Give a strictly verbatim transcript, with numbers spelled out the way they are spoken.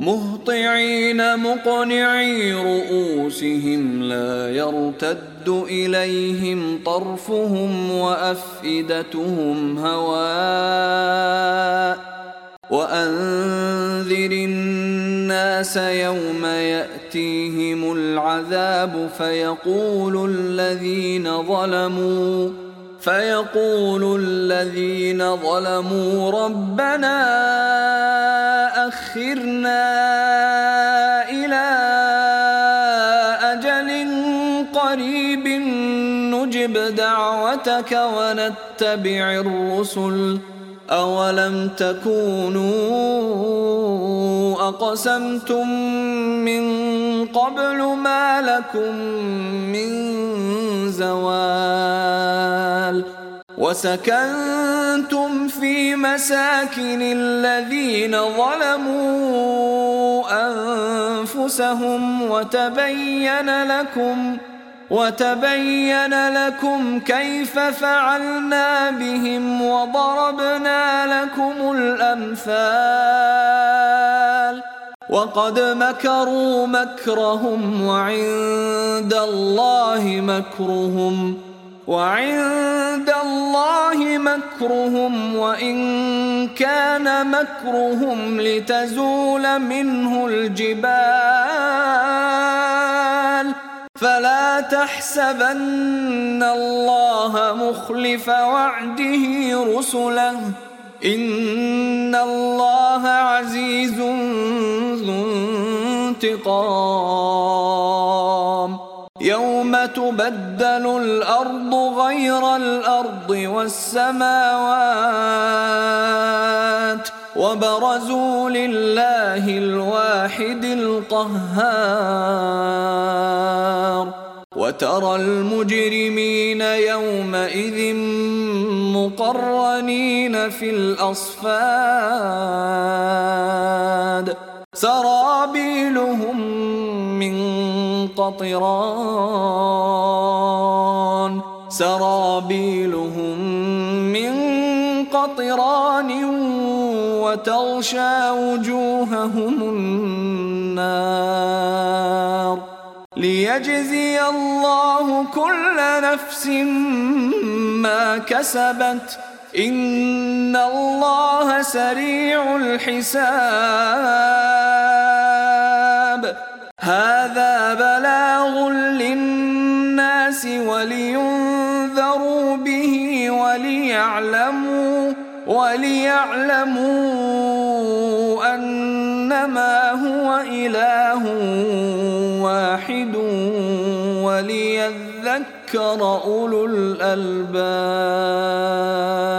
مهطعين مقنعي رؤوسهم لا يرتد إليهم طرفهم وأفئدتهم هواء وأنذر الناس يوم يأتيهم العذاب فيقول الذين ظلموا فيقول الذين ظلموا ربنا أخرنا إلى أجل قريب نجب دعوتك ونتبع الرسل أولم تكونوا أقسمتم من قبل ما لكم من زوال وسكنتم في مساكن الذين ظلموا أنفسهم وتبين لكم وتبين لكم كيف فعلنا بهم وضربنا لكم الأمثال وقد مكروا مكرهم وعند الله مكرهم وعند الله مكرهم وإن كان مكرهم لتزول منه الجبال فلا تحسبن الله مخلف وعده رسله إن الله عزيز ذو انتقام يوم تبدل الأرض غير الأرض والسماوات وبرزوا لله الواحد القهار وترى المجرمين يومئذ مقرنين في الأصفاد سرابيلهم من قطران سرابيلهم من قطران وتغشى وجوههم النار ليجزي الله كل نفس ما كسبت إن الله سريع الحساب هذا بلاغ للناس ولينذروا به وليعلموا وليعلموا أنما هو إله واحد وليذكر أولو الألباب.